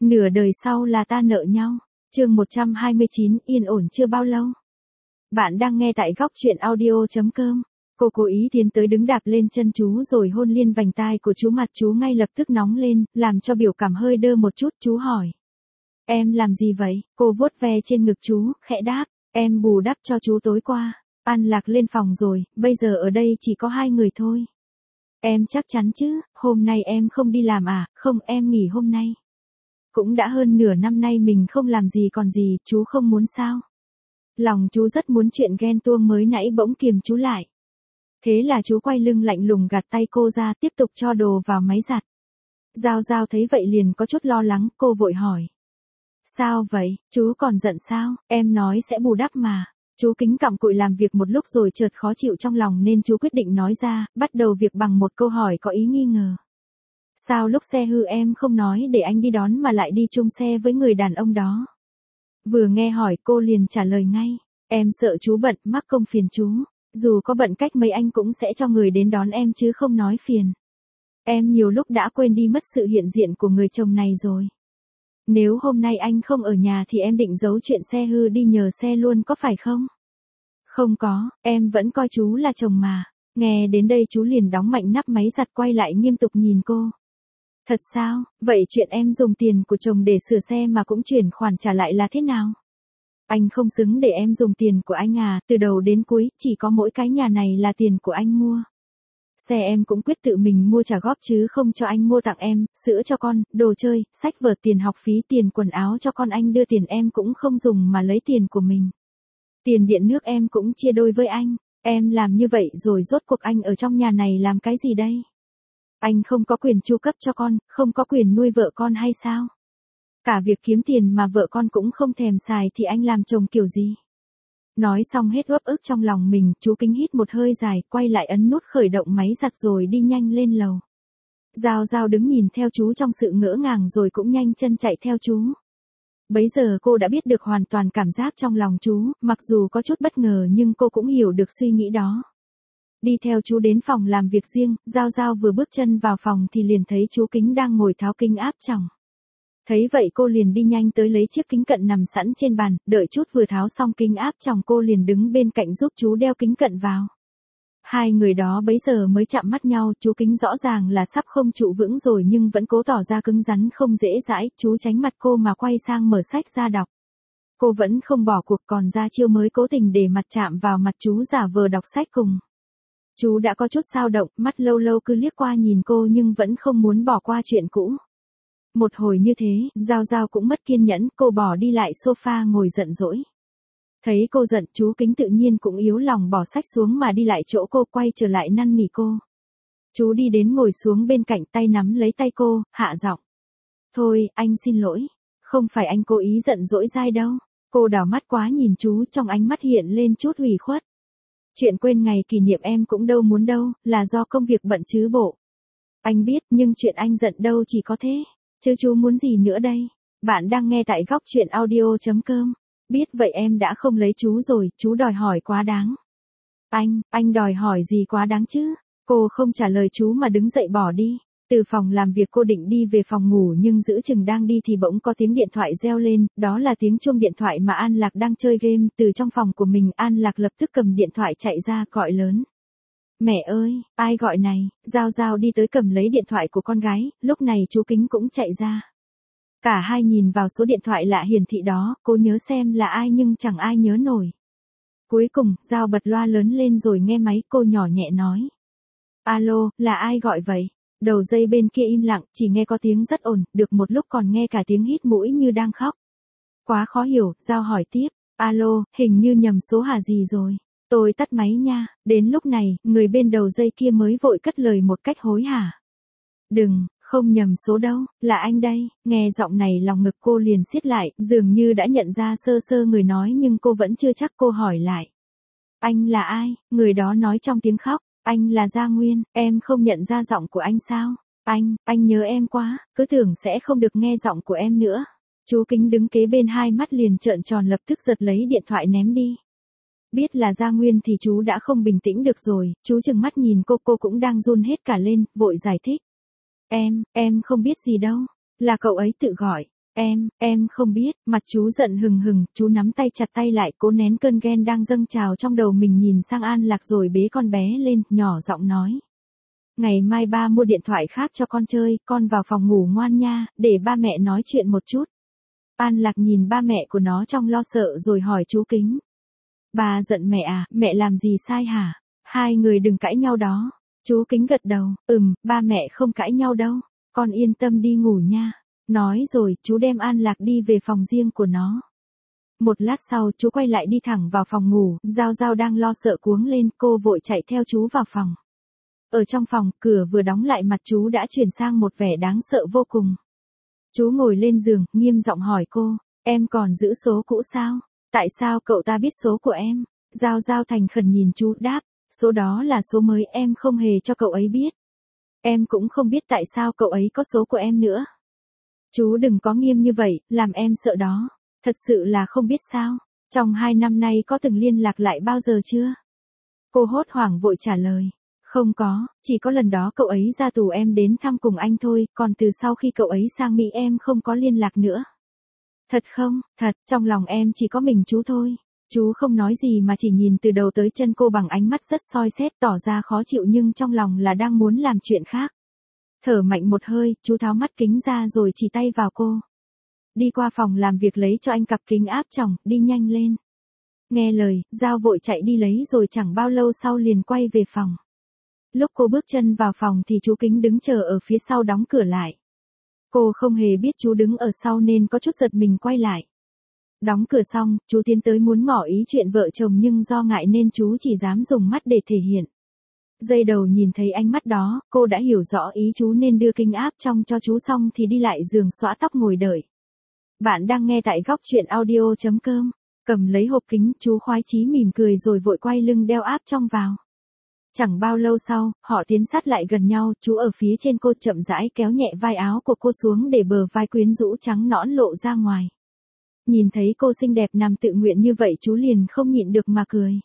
Nửa đời sau là ta nợ nhau. Chương 129, yên ổn chưa bao lâu. Bạn đang nghe tại góc truyện audio.com. Cô cố ý tiến tới đứng đạp lên chân chú rồi hôn liên vành tai của chú, mặt chú ngay lập tức nóng lên, làm cho biểu cảm hơi đơ một chút. Chú hỏi: em làm gì vậy? Cô vuốt ve trên ngực chú, khẽ đáp: em bù đắp cho chú tối qua. An Lạc lên phòng rồi, bây giờ ở đây chỉ có hai người thôi. Em chắc chắn chứ, hôm nay em không đi làm à? Không, em nghỉ hôm nay. Cũng đã hơn nửa năm nay mình không làm gì còn gì, chú không muốn sao? Lòng chú rất muốn chuyện ghen tuông mới nãy bỗng kiềm chú lại. Thế là chú quay lưng lạnh lùng gạt tay cô ra, tiếp tục cho đồ vào máy giặt. Giao Giao thấy vậy liền có chút lo lắng, cô vội hỏi: sao vậy, chú còn giận sao? Em nói sẽ bù đắp mà. Chú Kính cặm cụi làm việc một lúc rồi chợt khó chịu trong lòng nên chú quyết định nói ra, bắt đầu việc bằng một câu hỏi có ý nghi ngờ. Sao lúc xe hư em không nói để anh đi đón mà lại đi chung xe với người đàn ông đó? Vừa nghe hỏi cô liền trả lời ngay: em sợ chú bận, mắc công phiền chú. Dù có bận cách mấy anh cũng sẽ cho người đến đón em chứ không nói phiền. Em nhiều lúc đã quên đi mất sự hiện diện của người chồng này rồi. Nếu hôm nay anh không ở nhà thì em định giấu chuyện xe hư đi nhờ xe luôn có phải không? Không có, em vẫn coi chú là chồng mà. Nghe đến đây chú liền đóng mạnh nắp máy giặt, quay lại nghiêm túc nhìn cô. Thật sao? Vậy chuyện em dùng tiền của chồng để sửa xe mà cũng chuyển khoản trả lại là thế nào? Anh không xứng để em dùng tiền của anh à? Từ đầu đến cuối chỉ có mỗi cái nhà này là tiền của anh mua. Xe em cũng quyết tự mình mua trả góp chứ không cho anh mua tặng em, sữa cho con, đồ chơi, sách vở, tiền học phí, tiền quần áo cho con anh đưa tiền em cũng không dùng mà lấy tiền của mình. Tiền điện nước em cũng chia đôi với anh. Em làm như vậy rồi rốt cuộc anh ở trong nhà này làm cái gì đây? Anh không có quyền chu cấp cho con, không có quyền nuôi vợ con hay sao? Cả việc kiếm tiền mà vợ con cũng không thèm xài thì anh làm chồng kiểu gì? Nói xong hết uất ức trong lòng mình, chú Kính hít một hơi dài, quay lại ấn nút khởi động máy giặt rồi đi nhanh lên lầu. Giao Giao đứng nhìn theo chú trong sự ngỡ ngàng rồi cũng nhanh chân chạy theo chú. Bấy giờ cô đã biết được hoàn toàn cảm giác trong lòng chú, mặc dù có chút bất ngờ nhưng cô cũng hiểu được suy nghĩ đó. Đi theo chú đến phòng làm việc riêng, Giao Giao vừa bước chân vào phòng thì liền thấy chú Kính đang ngồi tháo kính áp tròng. Thấy vậy cô liền đi nhanh tới lấy chiếc kính cận nằm sẵn trên bàn, đợi chút vừa tháo xong kính áp tròng cô liền đứng bên cạnh giúp chú đeo kính cận vào. Hai người đó bấy giờ mới chạm mắt nhau, chú Kính rõ ràng là sắp không trụ vững rồi nhưng vẫn cố tỏ ra cứng rắn không dễ dãi, chú tránh mặt cô mà quay sang mở sách ra đọc. Cô vẫn không bỏ cuộc, còn ra chiêu mới cố tình để mặt chạm vào mặt chú giả vờ đọc sách cùng. Chú đã có chút dao động, mắt lâu lâu cứ liếc qua nhìn cô nhưng vẫn không muốn bỏ qua chuyện cũ. Một hồi như thế, Giao Giao cũng mất kiên nhẫn, cô bỏ đi lại sofa ngồi giận dỗi. Thấy cô giận, chú Kính tự nhiên cũng yếu lòng bỏ sách xuống mà đi lại chỗ cô, quay trở lại năn nỉ cô. Chú đi đến ngồi xuống bên cạnh, tay nắm lấy tay cô, hạ giọng: thôi, anh xin lỗi. Không phải anh cố ý giận dỗi dai đâu. Cô đảo mắt quá nhìn chú, trong ánh mắt hiện lên chút ủy khuất. Chuyện quên ngày kỷ niệm em cũng đâu muốn đâu, là do công việc bận chứ bộ. Anh biết, nhưng chuyện anh giận đâu chỉ có thế. Chứ chú muốn gì nữa đây? Bạn đang nghe tại góc truyện audio.com. Biết vậy em đã không lấy chú rồi, chú đòi hỏi quá đáng. Anh đòi hỏi gì quá đáng chứ? Cô không trả lời chú mà đứng dậy bỏ đi. Từ phòng làm việc cô định đi về phòng ngủ nhưng giữa chừng đang đi thì bỗng có tiếng điện thoại reo lên, đó là tiếng chuông điện thoại mà An Lạc đang chơi game. Từ trong phòng của mình, An Lạc lập tức cầm điện thoại chạy ra gọi lớn: mẹ ơi, ai gọi này? Giao Giao đi tới cầm lấy điện thoại của con gái, lúc này chú Kính cũng chạy ra. Cả hai nhìn vào số điện thoại lạ hiển thị đó, cô nhớ xem là ai nhưng chẳng ai nhớ nổi. Cuối cùng, Giao bật loa lớn lên rồi nghe máy, cô nhỏ nhẹ nói: alo, là ai gọi vậy? Đầu dây bên kia im lặng, chỉ nghe có tiếng rất ồn, được một lúc còn nghe cả tiếng hít mũi như đang khóc. Quá khó hiểu, Giao hỏi tiếp: alo, hình như nhầm số hả gì rồi? Tôi tắt máy nha. Đến lúc này, người bên đầu dây kia mới vội cất lời một cách hối hả: đừng, không nhầm số đâu, là anh đây. Nghe giọng này lòng ngực cô liền siết lại, dường như đã nhận ra sơ sơ người nói nhưng cô vẫn chưa chắc, cô hỏi lại: anh là ai? Người đó nói trong tiếng khóc: anh là Gia Nguyên, em không nhận ra giọng của anh sao? Anh nhớ em quá, cứ tưởng sẽ không được nghe giọng của em nữa. Chú Kính đứng kế bên hai mắt liền trợn tròn, lập tức giật lấy điện thoại ném đi. Biết là Gia Nguyên thì chú đã không bình tĩnh được rồi, chú chừng mắt nhìn cô cũng đang run hết cả lên, vội giải thích: em không biết gì đâu, là cậu ấy tự gọi. Em không biết, mặt chú giận hừng hừng, chú nắm tay chặt tay lại, cố nén cơn ghen đang dâng trào trong đầu mình, nhìn sang An Lạc rồi bế con bé lên, nhỏ giọng nói. Ngày mai ba mua điện thoại khác cho con chơi, con vào phòng ngủ ngoan nha, để ba mẹ nói chuyện một chút. An Lạc nhìn ba mẹ của nó trong lo sợ rồi hỏi chú Kính. Bà giận mẹ à, mẹ làm gì sai hả? Hai người đừng cãi nhau đó. Chú Kính gật đầu, ba mẹ không cãi nhau đâu, con yên tâm đi ngủ nha. Nói rồi, chú đem An Lạc đi về phòng riêng của nó. Một lát sau, chú quay lại đi thẳng vào phòng ngủ, Giao Giao đang lo sợ cuống lên, cô vội chạy theo chú vào phòng. Ở trong phòng, cửa vừa đóng lại mặt chú đã chuyển sang một vẻ đáng sợ vô cùng. Chú ngồi lên giường, nghiêm giọng hỏi cô, em còn giữ số cũ sao? Tại sao cậu ta biết số của em? Giao Giao thành khẩn nhìn chú, đáp, số đó là số mới, em không hề cho cậu ấy biết. Em cũng không biết tại sao cậu ấy có số của em nữa. Chú đừng có nghiêm như vậy, làm em sợ đó. Thật sự là không biết sao. Trong 2 năm nay có từng liên lạc lại bao giờ chưa? Cô hốt hoảng vội trả lời. Không có, chỉ có lần đó cậu ấy ra tù em đến thăm cùng anh thôi, còn từ sau khi cậu ấy sang Mỹ em không có liên lạc nữa. Thật không? Thật, trong lòng em chỉ có mình chú thôi. Chú không nói gì mà chỉ nhìn từ đầu tới chân cô bằng ánh mắt rất soi xét, tỏ ra khó chịu nhưng trong lòng là đang muốn làm chuyện khác. Thở mạnh một hơi, chú tháo mắt kính ra rồi chỉ tay vào cô. Đi qua phòng làm việc lấy cho anh cặp kính áp tròng, đi nhanh lên. Nghe lời, Giao vội chạy đi lấy rồi chẳng bao lâu sau liền quay về phòng. Lúc cô bước chân vào phòng thì chú Kính đứng chờ ở phía sau đóng cửa lại. Cô không hề biết chú đứng ở sau nên có chút giật mình quay lại. Đóng cửa xong, chú tiến tới muốn ngỏ ý chuyện vợ chồng nhưng do ngại nên chú chỉ dám dùng mắt để thể hiện. Giây đầu nhìn thấy ánh mắt đó, cô đã hiểu rõ ý chú nên đưa kính áp trong cho chú xong thì đi lại giường xõa tóc ngồi đợi. Bạn đang nghe tại góc truyện audio.com. Cầm lấy hộp kính, chú khoái chí mỉm cười rồi vội quay lưng đeo áp trong vào. Chẳng bao lâu sau, họ tiến sát lại gần nhau, chú ở phía trên cô chậm rãi kéo nhẹ vai áo của cô xuống để bờ vai quyến rũ trắng nõn lộ ra ngoài. Nhìn thấy cô xinh đẹp nằm tự nguyện như vậy chú liền không nhịn được mà cười.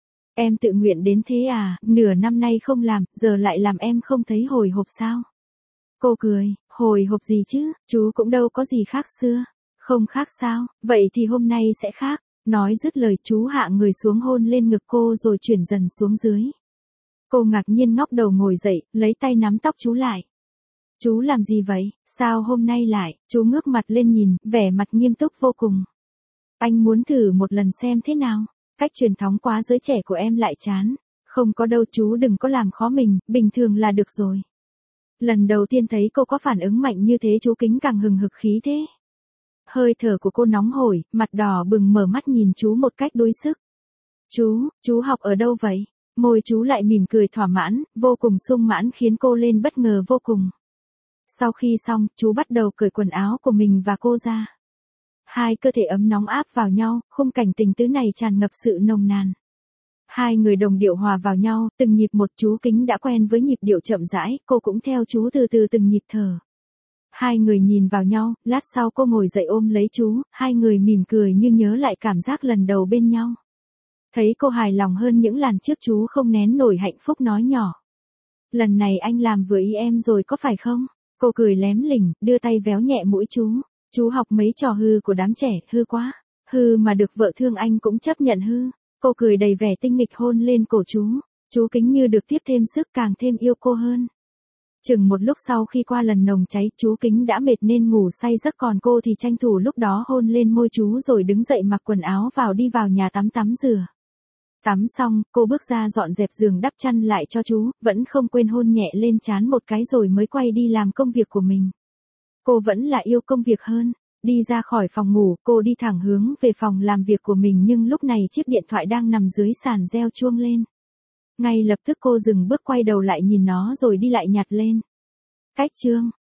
Em tự nguyện đến thế à, nửa năm nay không làm, giờ lại làm em không thấy hồi hộp sao? Cô cười, hồi hộp gì chứ, chú cũng đâu có gì khác xưa. Không khác sao, vậy thì hôm nay sẽ khác. Nói dứt lời chú hạ người xuống hôn lên ngực cô rồi chuyển dần xuống dưới. Cô ngạc nhiên ngóc đầu ngồi dậy, lấy tay nắm tóc chú lại. Chú làm gì vậy, sao hôm nay lại, chú ngước mặt lên nhìn, vẻ mặt nghiêm túc vô cùng. Anh muốn thử một lần xem thế nào, cách truyền thống quá giới trẻ của em lại chán. Không có đâu chú đừng có làm khó mình, bình thường là được rồi. Lần đầu tiên thấy cô có phản ứng mạnh như thế chú Kính càng hừng hực khí thế. Hơi thở của cô nóng hổi, mặt đỏ bừng mở mắt nhìn chú một cách đuối sức. Chú học ở đâu vậy? Môi chú lại mỉm cười thỏa mãn, vô cùng sung mãn khiến cô lên bất ngờ vô cùng. Sau khi xong, chú bắt đầu cởi quần áo của mình và cô ra. Hai cơ thể ấm nóng áp vào nhau, khung cảnh tình tứ này tràn ngập sự nồng nàn. Hai người đồng điệu hòa vào nhau, từng nhịp một. Chú Kính đã quen với nhịp điệu chậm rãi, cô cũng theo chú từ từ từng nhịp thở. Hai người nhìn vào nhau, lát sau cô ngồi dậy ôm lấy chú, hai người mỉm cười như nhớ lại cảm giác lần đầu bên nhau. Thấy cô hài lòng hơn những lần trước chú không nén nổi hạnh phúc nói nhỏ. Lần này anh làm vừa ý em rồi có phải không? Cô cười lém lỉnh, đưa tay véo nhẹ mũi chú. Chú học mấy trò hư của đám trẻ, hư quá. Hư mà được vợ thương anh cũng chấp nhận hư. Cô cười đầy vẻ tinh nghịch hôn lên cổ chú. Chú Kính như được tiếp thêm sức càng thêm yêu cô hơn. Chừng một lúc sau khi qua lần nồng cháy, chú Kính đã mệt nên ngủ say giấc còn cô thì tranh thủ lúc đó hôn lên môi chú rồi đứng dậy mặc quần áo vào đi vào nhà tắm rửa. Tắm xong, cô bước ra dọn dẹp giường đắp chăn lại cho chú, vẫn không quên hôn nhẹ lên trán một cái rồi mới quay đi làm công việc của mình. Cô vẫn là yêu công việc hơn. Đi ra khỏi phòng ngủ, cô đi thẳng hướng về phòng làm việc của mình nhưng lúc này chiếc điện thoại đang nằm dưới sàn reo chuông lên. Ngay lập tức cô dừng bước quay đầu lại nhìn nó rồi đi lại nhặt lên. Cách chương